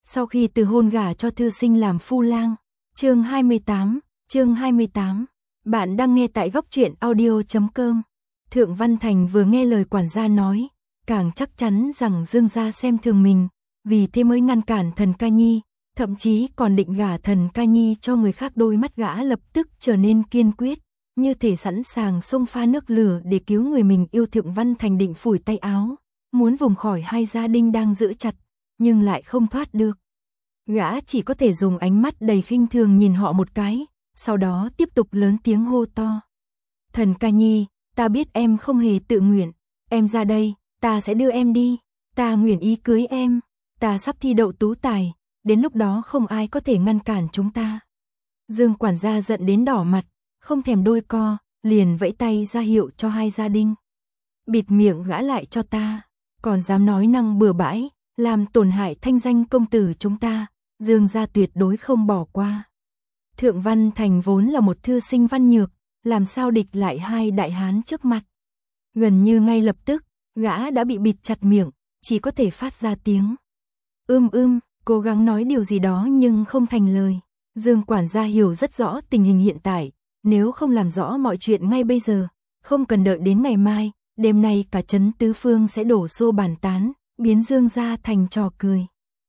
sau khi từ hôn gả cho thư sinh làm phu lang. Chương 28. Bạn đang nghe tại goctruyện.audio.com. Thượng Văn Thành vừa nghe lời quản gia nói, càng chắc chắn rằng Dương gia xem thường mình, vì thế mới ngăn cản Thần Ca Nhi, thậm chí còn định gả Thần Ca Nhi cho người khác. Đôi mắt gã lập tức trở nên kiên quyết, như thể sẵn sàng xông pha nước lửa để cứu người mình yêu. Thượng Văn Thành định phủi tay áo, muốn vùng khỏi hai gia đình đang giữ chặt, nhưng lại không thoát được. Gã chỉ có thể dùng ánh mắt đầy khinh thường nhìn họ một cái, sau đó tiếp tục lớn tiếng hô to. Thần Ca Nhi, ta biết em không hề tự nguyện, em ra đây, ta sẽ đưa em đi, ta nguyện ý cưới em, ta sắp thi đậu tú tài, đến lúc đó không ai có thể ngăn cản chúng ta. Dương quản gia giận đến đỏ mặt, không thèm đôi co, liền vẫy tay ra hiệu cho hai gia đình. Bịt miệng gã lại cho ta, còn dám nói năng bừa bãi, làm tổn hại thanh danh công tử chúng ta, Dương gia tuyệt đối không bỏ qua. Thượng Văn Thành vốn là một thư sinh văn nhược, làm sao địch lại hai đại hán trước mặt. Gần như ngay lập tức, gã đã bị bịt chặt miệng, chỉ có thể phát ra tiếng cố gắng nói điều gì đó nhưng không thành lời. Dương quản gia hiểu rất rõ tình hình hiện tại, nếu không làm rõ mọi chuyện ngay bây giờ, không cần đợi đến ngày mai, đêm nay cả trấn tứ phương sẽ đổ xô bàn tán, biến Dương gia thành trò cười.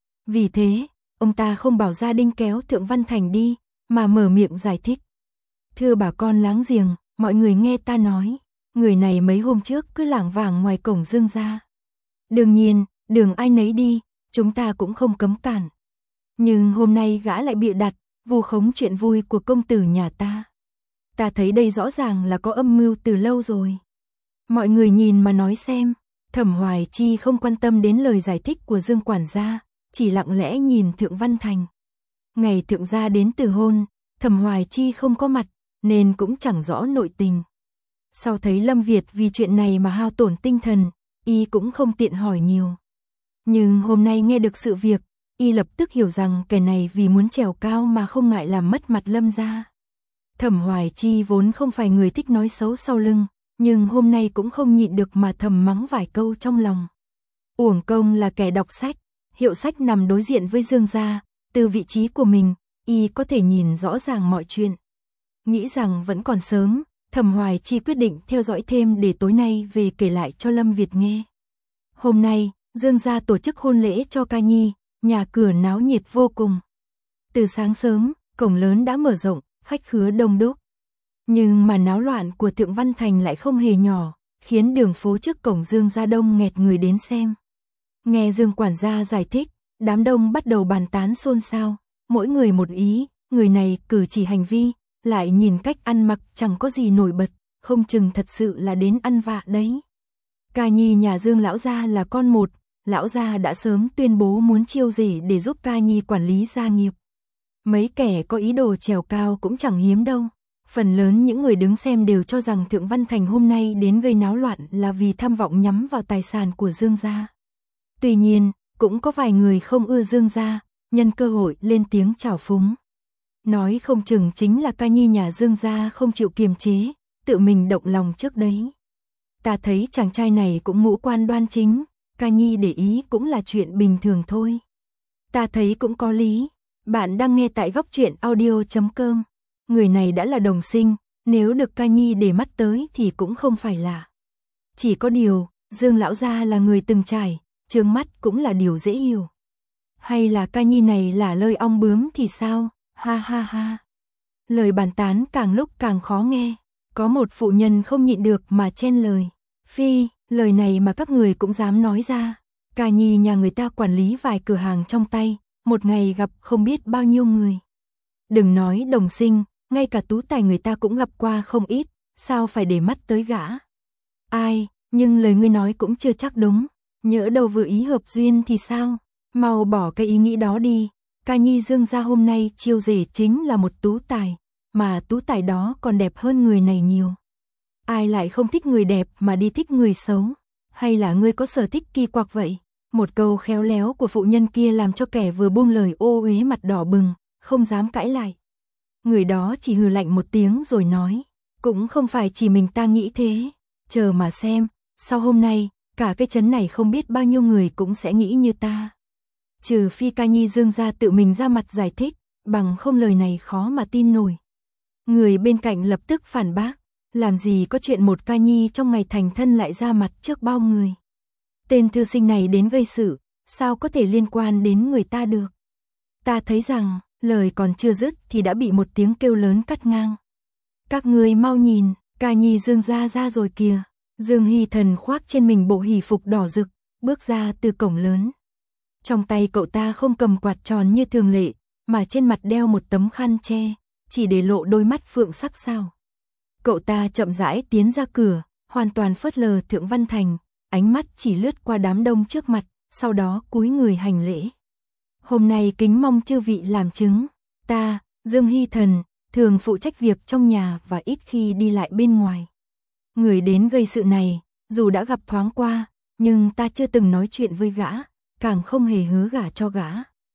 Vì thế, ông ta không bảo gia đình kéo Thượng Văn Thành đi, mà mở miệng giải thích. Thưa bà con láng giềng, mọi người nghe ta nói, người này mấy hôm trước cứ lảng vảng ngoài cổng Dương gia. Đương nhiên, đường ai nấy đi, chúng ta cũng không cấm cản. Nhưng hôm nay gã lại bịa đặt, vu khống chuyện vui của công tử nhà ta. Ta thấy đây rõ ràng là có âm mưu từ lâu rồi. Mọi người nhìn mà nói xem. Thẩm Hoài Chi không quan tâm đến lời giải thích của Dương quản gia, chỉ lặng lẽ nhìn Thượng Văn Thành. Ngày Thượng gia đến từ hôn, Thẩm Hoài Chi không có mặt, nên cũng chẳng rõ nội tình. Sau thấy Lâm Việt vì chuyện này mà hao tổn tinh thần, y cũng không tiện hỏi nhiều. Nhưng hôm nay nghe được sự việc, y lập tức hiểu rằng kẻ này vì muốn trèo cao mà không ngại làm mất mặt Lâm gia. Thẩm Hoài Chi vốn không phải người thích nói xấu sau lưng, nhưng hôm nay cũng không nhịn được mà thầm mắng vài câu trong lòng. Uổng công là kẻ đọc sách, hiệu sách nằm đối diện với Dương gia, từ vị trí của mình, y có thể nhìn rõ ràng mọi chuyện. Nghĩ rằng vẫn còn sớm, Thẩm Hoài Chi quyết định theo dõi thêm để tối nay về kể lại cho Lâm Việt nghe. Hôm nay, Dương gia tổ chức hôn lễ cho Ca Nhi, nhà cửa náo nhiệt vô cùng. Từ sáng sớm, cổng lớn đã mở rộng, khách khứa đông đúc. Nhưng mà náo loạn của Thượng Văn Thành lại không hề nhỏ, khiến đường phố trước cổng Dương gia đông nghẹt người đến xem. Nghe Dương quản gia giải thích, đám đông bắt đầu bàn tán xôn xao, mỗi người một ý, người này cử chỉ hành vi, lại nhìn cách ăn mặc chẳng có gì nổi bật, không chừng thật sự là đến ăn vạ đấy. Ca Nhi nhà Dương lão gia là con một, lão gia đã sớm tuyên bố muốn chiêu rể để giúp Ca Nhi quản lý gia nghiệp. Mấy kẻ có ý đồ trèo cao cũng chẳng hiếm đâu. Phần lớn những người đứng xem đều cho rằng Thượng Văn Thành hôm nay đến gây náo loạn là vì tham vọng nhắm vào tài sản của Dương gia. Tuy nhiên, cũng có vài người không ưa Dương gia, nhân cơ hội lên tiếng trào phúng. Nói không chừng chính là Ca Nhi nhà Dương gia không chịu kiềm chế, tự mình động lòng trước đấy. Ta thấy chàng trai này cũng ngũ quan đoan chính, Ca Nhi để ý cũng là chuyện bình thường thôi. Ta thấy cũng có lý. Bạn đang nghe tại goctruyện.audio.com. Người này đã là đồng sinh, nếu được Ca Nhi để mắt tới thì cũng không phải lạ. Chỉ có điều, Dương lão gia là người từng trải, trướng mắt cũng là điều dễ hiểu. Hay là Ca Nhi này là lời ong bướm thì sao? Ha ha ha. Lời bàn tán càng lúc càng khó nghe. Có một phụ nhân không nhịn được mà chen lời. Phi, lời này mà các người cũng dám nói ra. Ca Nhi nhà người ta quản lý vài cửa hàng trong tay, một ngày gặp không biết bao nhiêu người. Đừng nói đồng sinh, ngay cả tú tài người ta cũng gặp qua không ít, sao phải để mắt tới gã. Ai, nhưng lời ngươi nói cũng chưa chắc đúng, nhỡ đâu vừa ý hợp duyên thì sao, mau bỏ cái ý nghĩ đó đi. Ca Nhi Dương gia hôm nay chiêu rể chính là một tú tài, mà tú tài đó còn đẹp hơn người này nhiều. Ai lại không thích người đẹp mà đi thích người xấu, hay là ngươi có sở thích kỳ quặc vậy? Một câu khéo léo của phụ nhân kia làm cho kẻ vừa buông lời ô uế mặt đỏ bừng, không dám cãi lại. Người đó chỉ hừ lạnh một tiếng rồi nói, cũng không phải chỉ mình ta nghĩ thế, chờ mà xem, sau hôm nay, cả cái trấn này không biết bao nhiêu người cũng sẽ nghĩ như ta. Trừ phi ca nhi Dương gia tự mình ra mặt giải thích, bằng không lời này khó mà tin nổi. Người bên cạnh lập tức phản bác, làm gì có chuyện một ca nhi trong ngày thành thân lại ra mặt trước bao người. Tên thư sinh này đến gây sự, sao có thể liên quan đến người ta được. Ta thấy rằng, lời còn chưa dứt thì đã bị một tiếng kêu lớn cắt ngang. Các ngươi mau nhìn, ca nhi Dương gia ra rồi kìa. Dương Hy Thần khoác trên mình bộ hỷ phục đỏ rực, bước ra từ cổng lớn. Trong tay cậu ta không cầm quạt tròn như thường lệ, mà trên mặt đeo một tấm khăn che, chỉ để lộ đôi mắt phượng sắc sao. Cậu ta chậm rãi tiến ra cửa, hoàn toàn phớt lờ Thượng Văn Thành, ánh mắt chỉ lướt qua đám đông trước mặt, sau đó cúi người hành lễ. Hôm nay kính mong chư vị làm chứng, ta, Dương Hy Thần, thường phụ trách việc trong nhà và ít khi đi lại bên ngoài. Người đến gây sự này, dù đã gặp thoáng qua, nhưng ta chưa từng nói chuyện với gã, càng không hề hứa gả cho gã.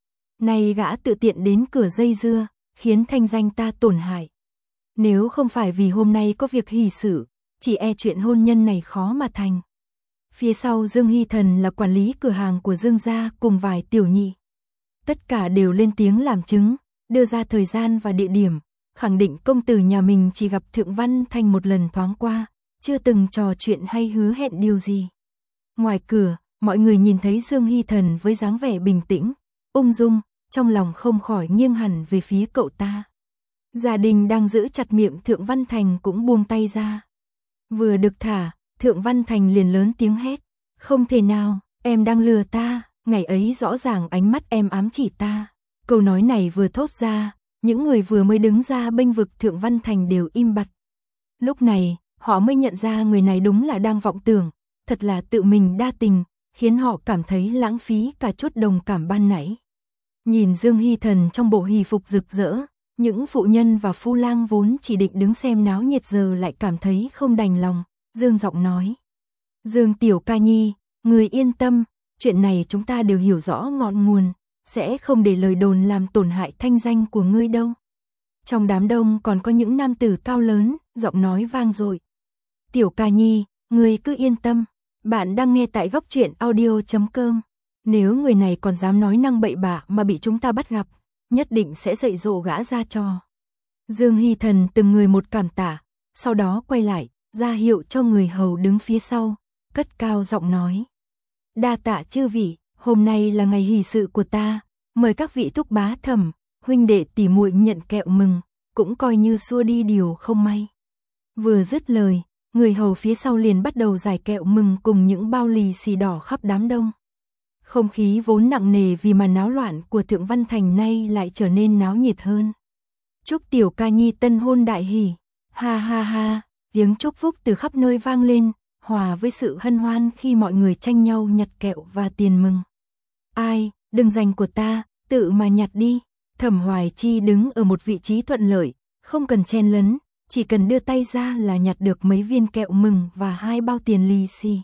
Nay gã tự tiện đến cửa dây dưa, khiến thanh danh ta tổn hại. Nếu không phải vì hôm nay có việc hỷ sự, chỉ e chuyện hôn nhân này khó mà thành. Phía sau Dương Hy Thần là quản lý cửa hàng của Dương gia cùng vài tiểu nhị. Tất cả đều lên tiếng làm chứng, đưa ra thời gian và địa điểm, khẳng định công tử nhà mình chỉ gặp Thượng Văn Thành một lần thoáng qua, chưa từng trò chuyện hay hứa hẹn điều gì. Ngoài cửa, mọi người nhìn thấy Dương Hy Thần với dáng vẻ bình tĩnh, ung dung, trong lòng không khỏi nghiêng hẳn về phía cậu ta. Gia đình đang giữ chặt miệng Thượng Văn Thành cũng buông tay ra. Vừa được thả, Thượng Văn Thành liền lớn tiếng hét, không thể nào, em đang lừa ta, ngày ấy rõ ràng ánh mắt em ám chỉ ta. Câu nói này vừa thốt ra, những người vừa mới đứng ra bênh vực Thượng Văn Thành đều im bặt. Lúc này, họ mới nhận ra người này đúng là đang vọng tưởng, thật là tự mình đa tình, khiến họ cảm thấy lãng phí cả chút đồng cảm ban nãy. Nhìn Dương Hy Thần trong bộ hỷ phục rực rỡ, những phụ nhân và phu lang vốn chỉ định đứng xem náo nhiệt giờ lại cảm thấy không đành lòng, Dương giọng nói. Dương tiểu ca nhi, người yên tâm, chuyện này chúng ta đều hiểu rõ ngọn nguồn, sẽ không để lời đồn làm tổn hại thanh danh của ngươi đâu. Trong đám đông còn có những nam tử cao lớn, giọng nói vang dội. Tiểu ca nhi, ngươi cứ yên tâm, bạn đang nghe tại góc truyện audio.com. Nếu người này còn dám nói năng bậy bạ mà bị chúng ta bắt gặp, nhất định sẽ dạy dỗ gã ra trò. Dương Hy Thần từng người một cảm tạ, sau đó quay lại, ra hiệu cho người hầu đứng phía sau, cất cao giọng nói. Đa tạ chư vị, hôm nay là ngày hỷ sự của ta, mời các vị thúc bá thẩm, huynh đệ tỷ muội nhận kẹo mừng, cũng coi như xua đi điều không may. Vừa dứt lời, người hầu phía sau liền bắt đầu giải kẹo mừng cùng những bao lì xì đỏ khắp đám đông. Không khí vốn nặng nề vì màn náo loạn của Thượng Văn Thành nay lại trở nên náo nhiệt hơn. Chúc tiểu ca nhi tân hôn đại hỷ, ha ha ha, tiếng chúc phúc từ khắp nơi vang lên, hòa với sự hân hoan khi mọi người tranh nhau nhặt kẹo và tiền mừng. Ai, đừng giành của ta, tự mà nhặt đi. Thẩm Hoài Chi đứng ở một vị trí thuận lợi, không cần chen lấn, chỉ cần đưa tay ra là nhặt được mấy viên kẹo mừng và 2 bao tiền lì xì.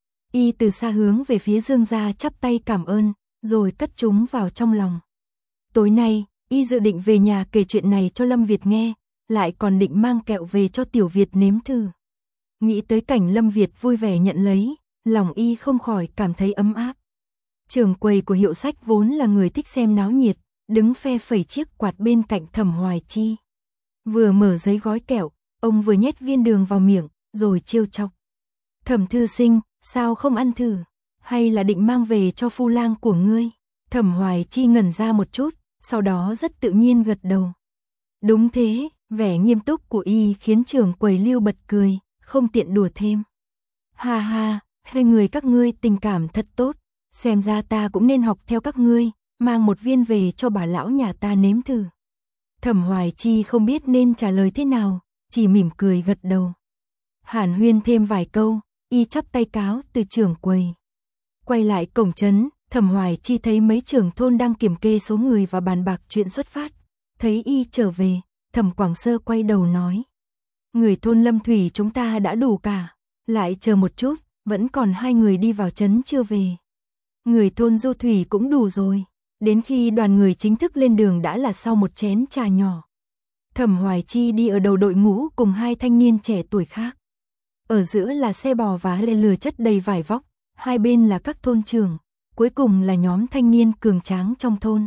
Y từ xa hướng về phía Dương gia chắp tay cảm ơn, rồi cất chúng vào trong lòng. Tối nay, Y dự định về nhà kể chuyện này cho Lâm Việt nghe, lại còn định mang kẹo về cho Tiểu Việt nếm thử. Nghĩ tới cảnh Lâm Việt vui vẻ nhận lấy, lòng Y không khỏi cảm thấy ấm áp. Trưởng quầy của hiệu sách vốn là người thích xem náo nhiệt, đứng phe phẩy chiếc quạt bên cạnh Thẩm Hoài Chi. Vừa mở giấy gói kẹo, ông vừa nhét viên đường vào miệng, rồi trêu chọc. Thẩm thư sinh, sao không ăn thử, hay là định mang về cho phu lang của ngươi? Thẩm Hoài Chi ngẩn ra một chút, sau đó rất tự nhiên gật đầu. Đúng thế, vẻ nghiêm túc của Y khiến trưởng quầy Lưu bật cười, không tiện đùa thêm. Ha ha, hai người các ngươi tình cảm thật tốt, xem ra ta cũng nên học theo các ngươi, mang một viên về cho bà lão nhà ta nếm thử. Thẩm Hoài Chi không biết nên trả lời thế nào, chỉ mỉm cười gật đầu. Hàn huyên thêm vài câu, Y chắp tay cáo từ trưởng quầy. Quay lại cổng trấn, Thẩm Hoài Chi thấy mấy trưởng thôn đang kiểm kê số người và bàn bạc chuyện xuất phát. Thấy Y trở về, Thẩm Quảng Sơ quay đầu nói. Người thôn Lâm Thủy chúng ta đã đủ cả, lại chờ một chút, vẫn còn 2 người đi vào trấn chưa về. Người thôn Du Thủy cũng đủ rồi, đến khi đoàn người chính thức lên đường đã là sau một chén trà nhỏ. Thẩm Hoài Chi đi ở đầu đội ngũ cùng 2 thanh niên trẻ tuổi khác. Ở giữa là xe bò vá lên lừa chất đầy vải vóc, hai bên là các thôn trưởng, cuối cùng là nhóm thanh niên cường tráng trong thôn.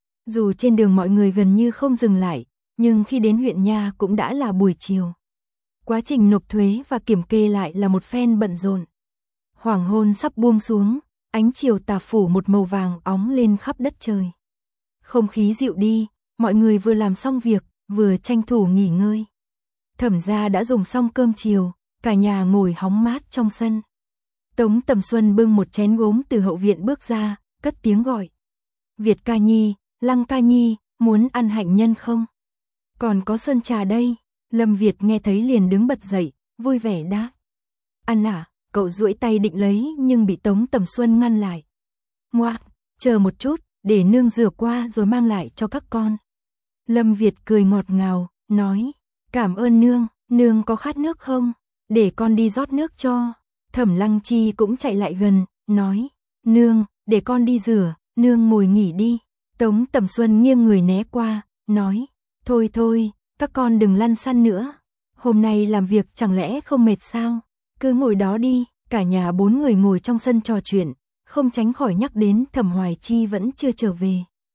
Dù trên đường mọi người gần như không dừng lại, nhưng khi đến huyện nha cũng đã là buổi chiều. Quá trình nộp thuế và kiểm kê lại là một phen bận rộn. Hoàng hôn sắp buông xuống, ánh chiều tà phủ một màu vàng óng lên khắp đất trời. Không khí dịu đi, mọi người vừa làm xong việc, vừa tranh thủ nghỉ ngơi. Thẩm gia đã dùng xong cơm chiều, cả nhà ngồi hóng mát trong sân. Tống Tầm Xuân bưng một chén gốm từ hậu viện bước ra, cất tiếng gọi. Việt ca nhi, Lăng ca nhi, muốn ăn hạnh nhân không? Còn có sơn trà đây. Lâm Việt nghe thấy liền đứng bật dậy, vui vẻ đáp. Ăn à? Cậu duỗi tay định lấy nhưng bị Tống Tầm Xuân ngăn lại. Ngoạ, chờ một chút, để nương rửa qua rồi mang lại cho các con. Lâm Việt cười ngọt ngào, nói. Cảm ơn nương, nương có khát nước không? Để con đi rót nước cho. Thẩm Lăng Chi cũng chạy lại gần, nói. Nương, để con đi rửa, nương ngồi nghỉ đi. Tống Tầm Xuân nghiêng người né qua, nói. Thôi thôi, các con đừng lăn xăn nữa. Hôm nay làm việc chẳng lẽ không mệt sao? Cứ ngồi đó đi. Cả nhà 4 người ngồi trong sân trò chuyện, không tránh khỏi nhắc đến Thẩm Hoài Chi vẫn chưa trở về.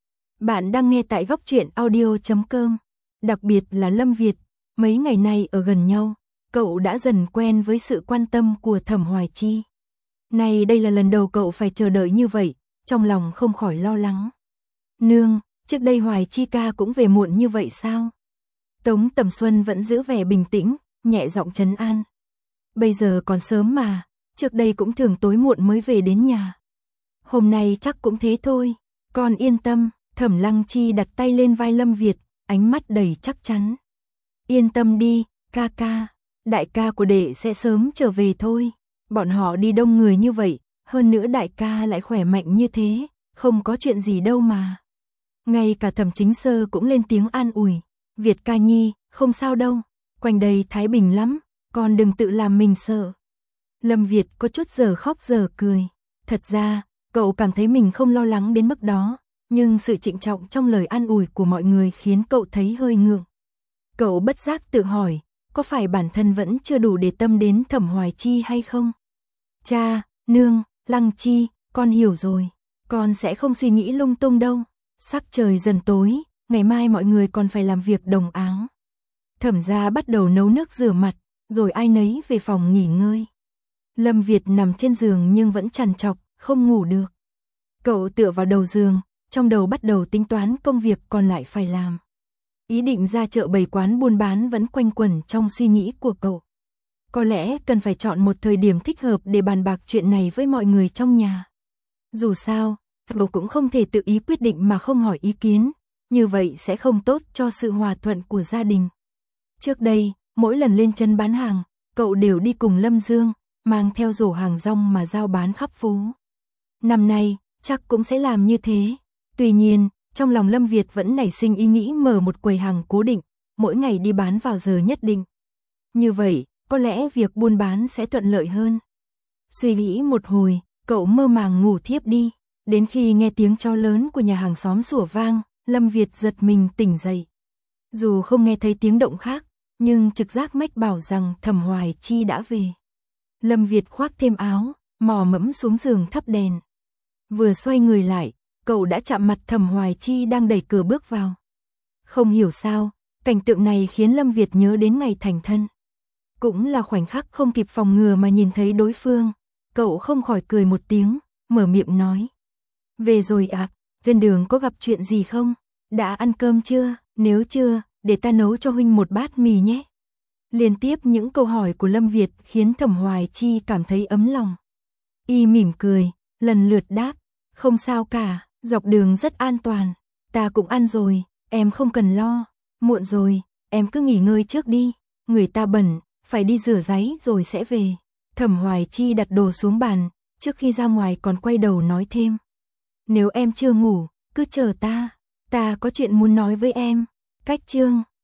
Bạn đang nghe tại góc truyện audio.com. Đặc biệt là Lâm Việt, mấy ngày nay ở gần nhau, cậu đã dần quen với sự quan tâm của Thẩm Hoài Chi. Này đây là lần đầu cậu phải chờ đợi như vậy, trong lòng không khỏi lo lắng. Nương, trước đây Hoài Chi ca cũng về muộn như vậy sao? Tống Tầm Xuân vẫn giữ vẻ bình tĩnh, nhẹ giọng trấn an. Bây giờ còn sớm mà, trước đây cũng thường tối muộn mới về đến nhà. Hôm nay chắc cũng thế thôi, con yên tâm. Thẩm Lăng Chi đặt tay lên vai Lâm Việt, ánh mắt đầy chắc chắn. Yên tâm đi, ca ca, đại ca của đệ sẽ sớm trở về thôi. Bọn họ đi đông người như vậy, hơn nữa đại ca lại khỏe mạnh như thế, không có chuyện gì đâu mà. Ngay cả Thẩm Chính Sơ cũng lên tiếng an ủi. Việt ca nhi, không sao đâu, quanh đây thái bình lắm, con đừng tự làm mình sợ. Lâm Việt có chút giờ khóc giờ cười. Thật ra, cậu cảm thấy mình không lo lắng đến mức đó, nhưng sự trịnh trọng trong lời an ủi của mọi người khiến cậu thấy hơi ngượng. Cậu bất giác tự hỏi, có phải bản thân vẫn chưa đủ để tâm đến Thẩm Hoài Chi hay không? Cha, nương, Lăng Chi, con hiểu rồi, con sẽ không suy nghĩ lung tung đâu. Sắc trời dần tối, ngày mai mọi người còn phải làm việc đồng áng. Thẩm gia bắt đầu nấu nước rửa mặt, rồi ai nấy về phòng nghỉ ngơi. Lâm Việt nằm trên giường nhưng vẫn trằn trọc, không ngủ được. Cậu tựa vào đầu giường, trong đầu bắt đầu tính toán công việc còn lại phải làm. Ý định ra chợ bày quán buôn bán vẫn quanh quẩn trong suy nghĩ của cậu. Có lẽ cần phải chọn một thời điểm thích hợp để bàn bạc chuyện này với mọi người trong nhà. Dù sao, cậu cũng không thể tự ý quyết định mà không hỏi ý kiến, như vậy sẽ không tốt cho sự hòa thuận của gia đình. Trước đây, mỗi lần lên chân bán hàng, cậu đều đi cùng Lâm Dương, mang theo rổ hàng rong mà giao bán khắp phố. Năm nay, chắc cũng sẽ làm như thế. Tuy nhiên, trong lòng Lâm Việt vẫn nảy sinh ý nghĩ mở một quầy hàng cố định, mỗi ngày đi bán vào giờ nhất định. Như vậy, có lẽ việc buôn bán sẽ thuận lợi hơn. Suy nghĩ một hồi, cậu mơ màng ngủ thiếp đi. Đến khi nghe tiếng chó lớn của nhà hàng xóm sủa vang, Lâm Việt giật mình tỉnh dậy. Dù không nghe thấy tiếng động khác, nhưng trực giác mách bảo rằng Thẩm Hoài Chi đã về. Lâm Việt khoác thêm áo, mò mẫm xuống giường thắp đèn. Vừa xoay người lại, cậu đã chạm mặt Thẩm Hoài Chi đang đẩy cửa bước vào. Không hiểu sao, cảnh tượng này khiến Lâm Việt nhớ đến ngày thành thân. Cũng là khoảnh khắc không kịp phòng ngừa mà nhìn thấy đối phương, cậu không khỏi cười một tiếng, mở miệng nói. Về rồi ạ, trên đường có gặp chuyện gì không? Đã ăn cơm chưa? Nếu chưa, để ta nấu cho huynh một bát mì nhé. Liên tiếp những câu hỏi của Lâm Việt khiến Thẩm Hoài Chi cảm thấy ấm lòng. Y mỉm cười, lần lượt đáp, không sao cả, dọc đường rất an toàn, ta cũng ăn rồi, em không cần lo, muộn rồi, em cứ nghỉ ngơi trước đi, người ta bẩn, phải đi rửa ráy rồi sẽ về. Thẩm Hoài Chi đặt đồ xuống bàn, trước khi ra ngoài còn quay đầu nói thêm. Nếu em chưa ngủ, cứ chờ ta có chuyện muốn nói với em. Cách chương